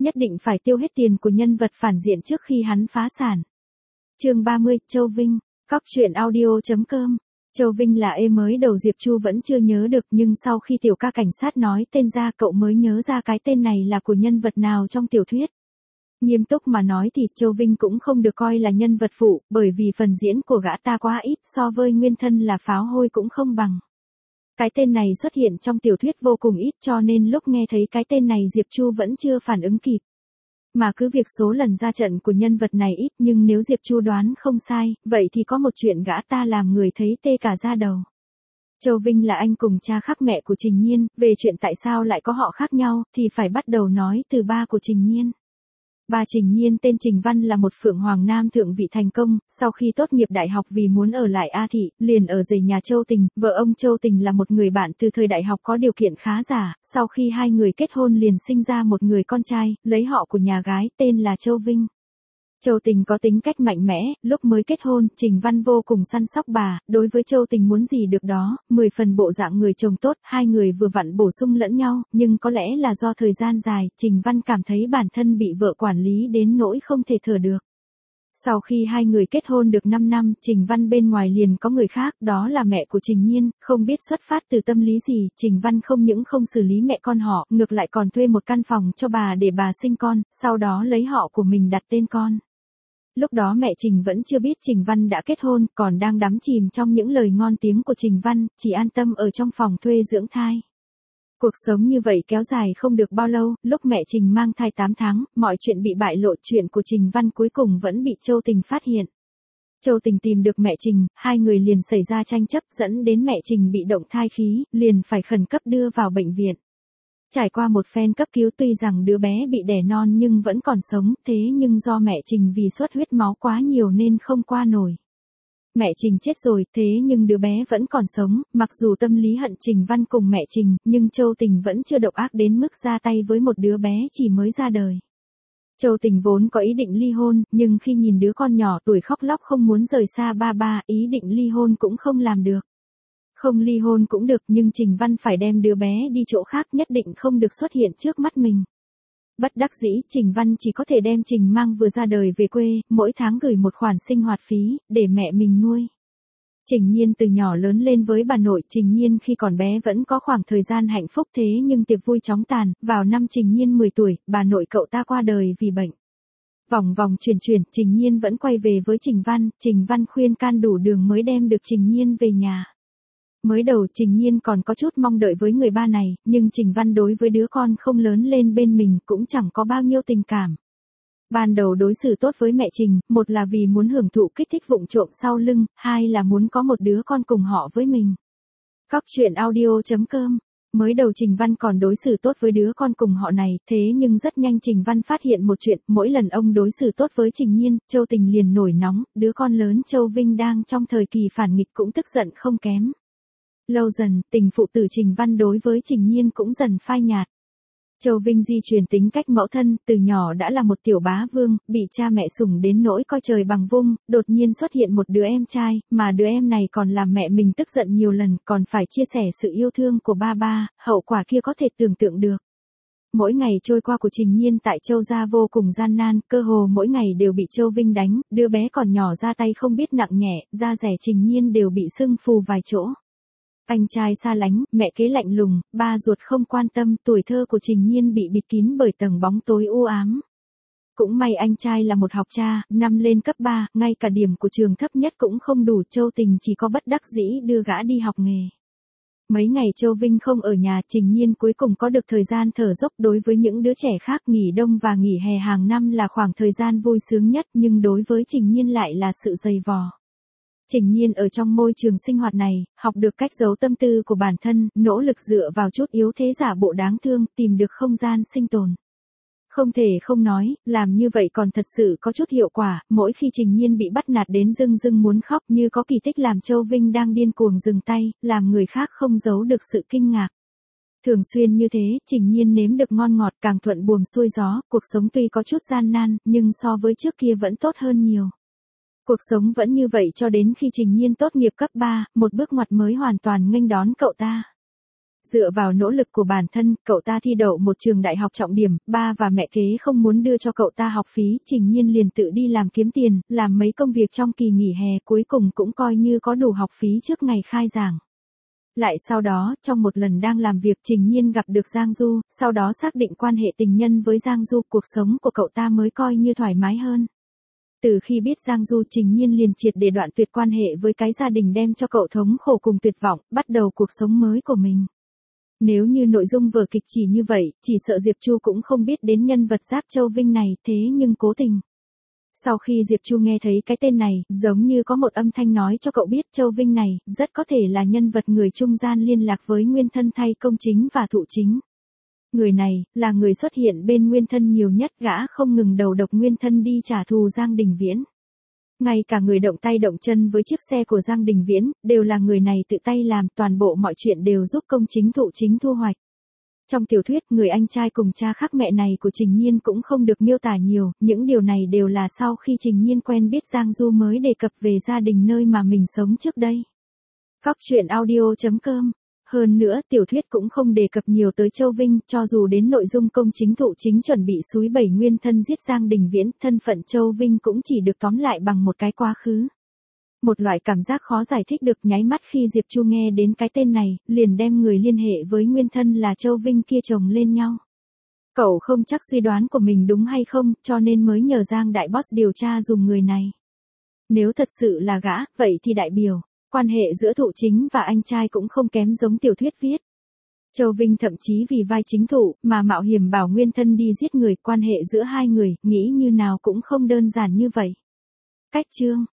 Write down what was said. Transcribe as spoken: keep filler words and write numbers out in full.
nhất định phải tiêu hết tiền của nhân vật phản diện trước khi hắn phá sản. Chương ba mươi, Châu Vinh, cóc truyện audio chấm com. Châu Vinh là ê mới đầu Diệp Chu vẫn chưa nhớ được, nhưng sau khi tiểu ca cảnh sát nói tên ra cậu mới nhớ ra cái tên này là của nhân vật nào trong tiểu thuyết. Nghiêm túc mà nói thì Châu Vinh cũng không được coi là nhân vật phụ, bởi vì phần diễn của gã ta quá ít, so với nguyên thân là Pháo Hôi cũng không bằng. Cái tên này xuất hiện trong tiểu thuyết vô cùng ít, cho nên lúc nghe thấy cái tên này Diệp Chu vẫn chưa phản ứng kịp. Mà cứ việc số lần ra trận của nhân vật này ít, nhưng nếu Diệp Chu đoán không sai, vậy thì có một chuyện gã ta làm người thấy tê cả da đầu. Châu Vinh là anh cùng cha khác mẹ của Trình Nhiên, về chuyện tại sao lại có họ khác nhau, thì phải bắt đầu nói từ ba của Trình Nhiên. Bà Trình Nhiên tên Trình Văn là một phượng hoàng nam thượng vị thành công, sau khi tốt nghiệp đại học vì muốn ở lại A Thị, liền ở rể nhà Châu Tình, vợ ông Châu Tình là một người bạn từ thời đại học có điều kiện khá giả, sau khi hai người kết hôn liền sinh ra một người con trai, lấy họ của nhà gái, tên là Châu Vinh. Châu Tình có tính cách mạnh mẽ, lúc mới kết hôn, Trình Văn vô cùng săn sóc bà, đối với Châu Tình muốn gì được đó, mười phần bộ dạng người chồng tốt, hai người vừa vặn bổ sung lẫn nhau, nhưng có lẽ là do thời gian dài, Trình Văn cảm thấy bản thân bị vợ quản lý đến nỗi không thể thở được. Sau khi hai người kết hôn được năm năm, Trình Văn bên ngoài liền có người khác, đó là mẹ của Trình Nhiên, không biết xuất phát từ tâm lý gì, Trình Văn không những không xử lý mẹ con họ, ngược lại còn thuê một căn phòng cho bà để bà sinh con, sau đó lấy họ của mình đặt tên con. Lúc đó mẹ Trình vẫn chưa biết Trình Văn đã kết hôn, còn đang đắm chìm trong những lời ngon tiếng của Trình Văn, chỉ an tâm ở trong phòng thuê dưỡng thai. Cuộc sống như vậy kéo dài không được bao lâu, lúc mẹ Trình mang thai tám tháng, mọi chuyện bị bại lộ, chuyện của Trình Văn cuối cùng vẫn bị Châu Tình phát hiện. Châu Tình tìm được mẹ Trình, hai người liền xảy ra tranh chấp dẫn đến mẹ Trình bị động thai khí, liền phải khẩn cấp đưa vào bệnh viện. Trải qua một phen cấp cứu tuy rằng đứa bé bị đẻ non nhưng vẫn còn sống, thế nhưng do mẹ Trình vì xuất huyết máu quá nhiều nên không qua nổi. Mẹ Trình chết rồi, thế nhưng đứa bé vẫn còn sống, mặc dù tâm lý hận Trình Văn cùng mẹ Trình, nhưng Châu Tình vẫn chưa độc ác đến mức ra tay với một đứa bé chỉ mới ra đời. Châu Tình vốn có ý định ly hôn, nhưng khi nhìn đứa con nhỏ tuổi khóc lóc không muốn rời xa ba ba, ý định ly hôn cũng không làm được. Không ly hôn cũng được, nhưng Trình Văn phải đem đứa bé đi chỗ khác, nhất định không được xuất hiện trước mắt mình. Bất đắc dĩ, Trình Văn chỉ có thể đem Trình Mang vừa ra đời về quê, mỗi tháng gửi một khoản sinh hoạt phí, để mẹ mình nuôi. Trình Nhiên từ nhỏ lớn lên với bà nội, Trình Nhiên khi còn bé vẫn có khoảng thời gian hạnh phúc, thế nhưng tiệc vui chóng tàn, vào năm Trình Nhiên mười tuổi, bà nội cậu ta qua đời vì bệnh. Vòng vòng chuyển chuyển, Trình Nhiên vẫn quay về với Trình Văn, Trình Văn khuyên can đủ đường mới đem được Trình Nhiên về nhà. Mới đầu Trình Nhiên còn có chút mong đợi với người ba này, nhưng Trình Văn đối với đứa con không lớn lên bên mình cũng chẳng có bao nhiêu tình cảm. Ban đầu đối xử tốt với mẹ Trình, một là vì muốn hưởng thụ kích thích vụng trộm sau lưng, hai là muốn có một đứa con cùng họ với mình. cóc truyện audio chấm com. Mới đầu Trình Văn còn đối xử tốt với đứa con cùng họ này, thế nhưng rất nhanh Trình Văn phát hiện một chuyện, mỗi lần ông đối xử tốt với Trình Nhiên, Châu Tình liền nổi nóng, đứa con lớn Châu Vinh đang trong thời kỳ phản nghịch cũng tức giận không kém. Lâu dần, tình phụ tử Trình Văn đối với Trình Nhiên cũng dần phai nhạt. Châu Vinh di truyền tính cách mẫu thân, từ nhỏ đã là một tiểu bá vương, bị cha mẹ sủng đến nỗi coi trời bằng vung, đột nhiên xuất hiện một đứa em trai, mà đứa em này còn làm mẹ mình tức giận nhiều lần, còn phải chia sẻ sự yêu thương của ba ba, hậu quả kia có thể tưởng tượng được. Mỗi ngày trôi qua của Trình Nhiên tại Châu gia vô cùng gian nan, cơ hồ mỗi ngày đều bị Châu Vinh đánh, đứa bé còn nhỏ ra tay không biết nặng nhẹ, da rẻ Trình Nhiên đều bị sưng phù vài chỗ. Anh trai xa lánh, mẹ kế lạnh lùng, ba ruột không quan tâm, tuổi thơ của Trình Nhiên bị bịt kín bởi tầng bóng tối u ám. Cũng may anh trai là một học cha, năm lên cấp ba, ngay cả điểm của trường thấp nhất cũng không đủ, Châu Tình chỉ có bất đắc dĩ đưa gã đi học nghề. Mấy ngày Châu Vinh không ở nhà, Trình Nhiên cuối cùng có được thời gian thở dốc. Đối với những đứa trẻ khác, nghỉ đông và nghỉ hè hàng năm là khoảng thời gian vui sướng nhất, nhưng đối với Trình Nhiên lại là sự dày vò. Trình Nhiên ở trong môi trường sinh hoạt này, học được cách giấu tâm tư của bản thân, nỗ lực dựa vào chút yếu thế giả bộ đáng thương, tìm được không gian sinh tồn. Không thể không nói, làm như vậy còn thật sự có chút hiệu quả, mỗi khi Trình Nhiên bị bắt nạt đến rưng rưng muốn khóc như có kỳ tích làm Châu Vinh đang điên cuồng dừng tay, làm người khác không giấu được sự kinh ngạc. Thường xuyên như thế, Trình Nhiên nếm được ngon ngọt, càng thuận buồm xuôi gió, cuộc sống tuy có chút gian nan, nhưng so với trước kia vẫn tốt hơn nhiều. Cuộc sống vẫn như vậy cho đến khi Trình Nhiên tốt nghiệp cấp ba, một bước ngoặt mới hoàn toàn nghênh đón cậu ta. Dựa vào nỗ lực của bản thân, cậu ta thi đậu một trường đại học trọng điểm, ba và mẹ kế không muốn đưa cho cậu ta học phí, Trình Nhiên liền tự đi làm kiếm tiền, làm mấy công việc trong kỳ nghỉ hè, cuối cùng cũng coi như có đủ học phí trước ngày khai giảng. Lại sau đó, trong một lần đang làm việc Trình Nhiên gặp được Giang Du, sau đó xác định quan hệ tình nhân với Giang Du, cuộc sống của cậu ta mới coi như thoải mái hơn. Từ khi biết Giang Du, Trình Nhiên liền triệt để đoạn tuyệt quan hệ với cái gia đình đem cho cậu thống khổ cùng tuyệt vọng, bắt đầu cuộc sống mới của mình. Nếu như nội dung vở kịch chỉ như vậy, chỉ sợ Diệp Chu cũng không biết đến nhân vật Giáp Châu Vinh này, thế nhưng cố tình. Sau khi Diệp Chu nghe thấy cái tên này, giống như có một âm thanh nói cho cậu biết Châu Vinh này, rất có thể là nhân vật người trung gian liên lạc với nguyên thân thay công chính và thụ chính. Người này, là người xuất hiện bên nguyên thân nhiều nhất, gã không ngừng đầu độc nguyên thân đi trả thù Giang Đình Viễn. Ngay cả người động tay động chân với chiếc xe của Giang Đình Viễn, đều là người này tự tay làm, toàn bộ mọi chuyện đều giúp công chính thụ chính thu hoạch. Trong tiểu thuyết, người anh trai cùng cha khác mẹ này của Trình Nhiên cũng không được miêu tả nhiều, những điều này đều là sau khi Trình Nhiên quen biết Giang Du mới đề cập về gia đình nơi mà mình sống trước đây. Cóc truyện audio chấm com. Hơn nữa, tiểu thuyết cũng không đề cập nhiều tới Châu Vinh, cho dù đến nội dung công chính thụ chính chuẩn bị xúi bẩy nguyên thân giết Giang Đình Viễn, thân phận Châu Vinh cũng chỉ được tóm lại bằng một cái quá khứ. Một loại cảm giác khó giải thích được nháy mắt khi Diệp Chu nghe đến cái tên này, liền đem người liên hệ với nguyên thân là Châu Vinh kia chồng lên nhau. Cậu không chắc suy đoán của mình đúng hay không, cho nên mới nhờ Giang Đại Boss điều tra dùng người này. Nếu thật sự là gã, vậy thì đại biểu, quan hệ giữa thụ chính và anh trai cũng không kém giống tiểu thuyết viết. Châu Vinh thậm chí vì vai chính thụ, mà mạo hiểm bảo nguyên thân đi giết người, quan hệ giữa hai người, nghĩ như nào cũng không đơn giản như vậy. Cách chương